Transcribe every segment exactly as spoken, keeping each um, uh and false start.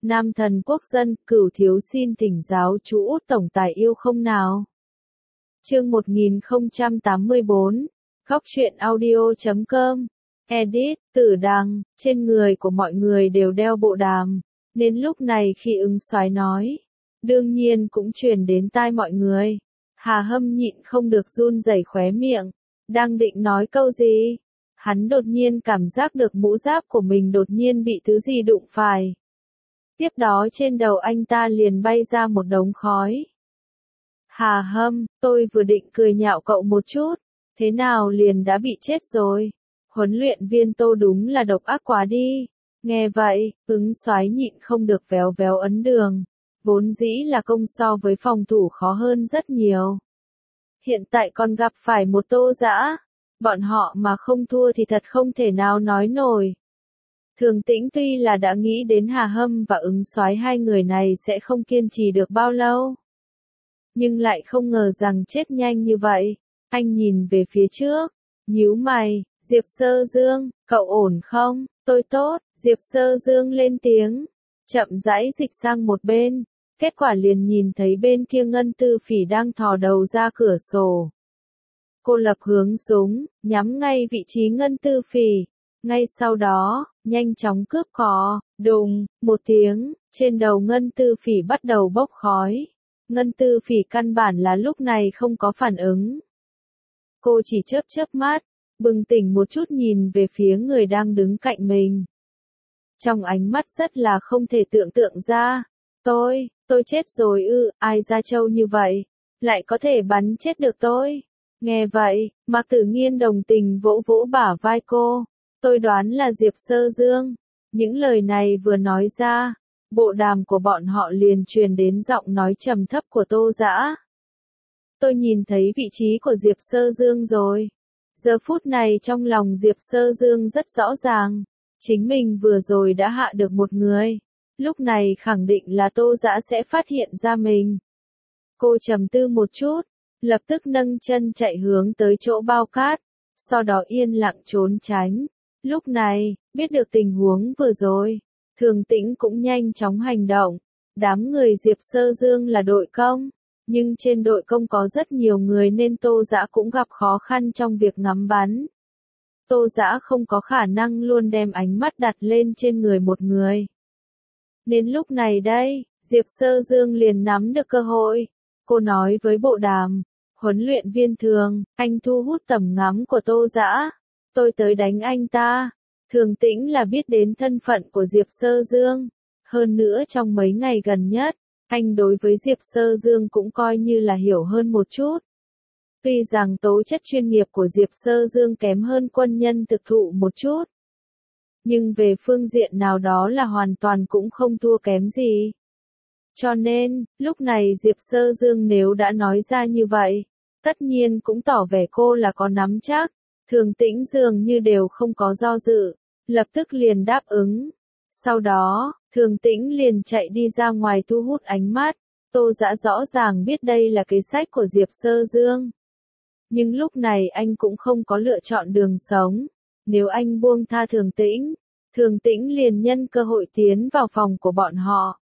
Nam thần quốc dân, Cửu thiếu xin thỉnh giáo chú Út tổng tài yêu không nào. Chương một nghìn không trăm tám mươi bốn, Góc truyện audio chấm com. Edit, Tử Đằng, trên người của mọi người đều đeo bộ đàm, nên lúc này khi ứng soái nói, đương nhiên cũng truyền đến tai mọi người. Hà Hâm nhịn không được run rẩy khóe miệng, đang định nói câu gì, hắn đột nhiên cảm giác được mũ giáp của mình đột nhiên bị thứ gì đụng phải. Tiếp đó trên đầu anh ta liền bay ra một đống khói. Hà Hâm, tôi vừa định cười nhạo cậu một chút, thế nào liền đã bị chết rồi. Huấn luyện viên Tô đúng là độc ác quá đi. Nghe vậy, ứng soái nhịn không được véo véo ấn đường. Vốn dĩ là công so với phòng thủ khó hơn rất nhiều. Hiện tại còn gặp phải một Tô Dã. Bọn họ mà không thua thì thật không thể nào nói nổi. Thường Tĩnh tuy là đã nghĩ đến Hà Hâm và ứng soái hai người này sẽ không kiên trì được bao lâu. Nhưng lại không ngờ rằng chết nhanh như vậy. Anh nhìn về phía trước, nhíu mày, Diệp Sơ Dương, cậu ổn không? Tôi tốt, Diệp Sơ Dương lên tiếng, chậm rãi dịch sang một bên, kết quả liền nhìn thấy bên kia Ngân Tư Phỉ đang thò đầu ra cửa sổ. Cô lập hướng súng, nhắm ngay vị trí Ngân Tư Phỉ, ngay sau đó, nhanh chóng cướp cò, đùng, một tiếng, trên đầu Ngân Tư Phỉ bắt đầu bốc khói. Ngân Tư Phỉ căn bản là lúc này không có phản ứng. Cô chỉ chớp chớp mắt, bừng tỉnh một chút nhìn về phía người đang đứng cạnh mình. Trong ánh mắt rất là không thể tưởng tượng ra. Tôi, tôi chết rồi ư, ai ra trâu như vậy, lại có thể bắn chết được tôi. Nghe vậy, Mạc Tử Nghiên đồng tình vỗ vỗ bả vai cô. Tôi đoán là Diệp Sơ Dương. Những lời này vừa nói ra, bộ đàm của bọn họ liền truyền đến giọng nói trầm thấp của Tô Dã. Tôi nhìn thấy vị trí của Diệp Sơ Dương rồi. Giờ phút này trong lòng Diệp Sơ Dương rất rõ ràng. Chính mình vừa rồi đã hạ được một người. Lúc này khẳng định là Tô Dã sẽ phát hiện ra mình. Cô trầm tư một chút, lập tức nâng chân chạy hướng tới chỗ bao cát, sau đó yên lặng trốn tránh. Lúc này, biết được tình huống vừa rồi, Thường Tĩnh cũng nhanh chóng hành động. Đám người Diệp Sơ Dương là đội công, nhưng trên đội công có rất nhiều người nên Tô Dã cũng gặp khó khăn trong việc ngắm bắn. Tô Dã không có khả năng luôn đem ánh mắt đặt lên trên người một người. Nên lúc này đây, Diệp Sơ Dương liền nắm được cơ hội. Cô nói với bộ đàm, huấn luyện viên Thường, anh thu hút tầm ngắm của Tô Dã. Tôi tới đánh anh ta. Thường Tĩnh là biết đến thân phận của Diệp Sơ Dương. Hơn nữa trong mấy ngày gần nhất, anh đối với Diệp Sơ Dương cũng coi như là hiểu hơn một chút. Tuy rằng tố chất chuyên nghiệp của Diệp Sơ Dương kém hơn quân nhân thực thụ một chút. Nhưng về phương diện nào đó là hoàn toàn cũng không thua kém gì. Cho nên, lúc này Diệp Sơ Dương nếu đã nói ra như vậy, tất nhiên cũng tỏ vẻ cô là có nắm chắc. Thường Tĩnh dường như đều không có do dự, lập tức liền đáp ứng. Sau đó, Thường Tĩnh liền chạy đi ra ngoài thu hút ánh mắt. Tô Dã rõ ràng biết đây là kế sách của Diệp Sơ Dương. Nhưng lúc này anh cũng không có lựa chọn đường sống. Nếu anh buông tha Thường Tĩnh, Thường Tĩnh liền nhân cơ hội tiến vào phòng của bọn họ.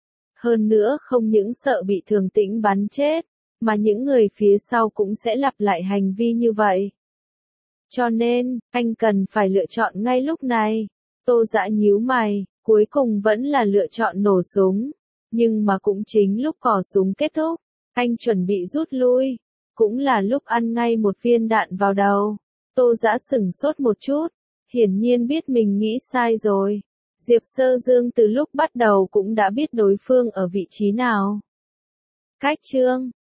Hơn nữa không những sợ bị Thường Tĩnh bắn chết, mà những người phía sau cũng sẽ lặp lại hành vi như vậy. Cho nên, anh cần phải lựa chọn ngay lúc này. Tô Dã nhíu mày, cuối cùng vẫn là lựa chọn nổ súng. Nhưng mà cũng chính lúc cò súng kết thúc, anh chuẩn bị rút lui. Cũng là lúc ăn ngay một viên đạn vào đầu. Tô Dã sửng sốt một chút, hiển nhiên biết mình nghĩ sai rồi. Diệp Sơ Dương từ lúc bắt đầu cũng đã biết đối phương ở vị trí nào. Cách chương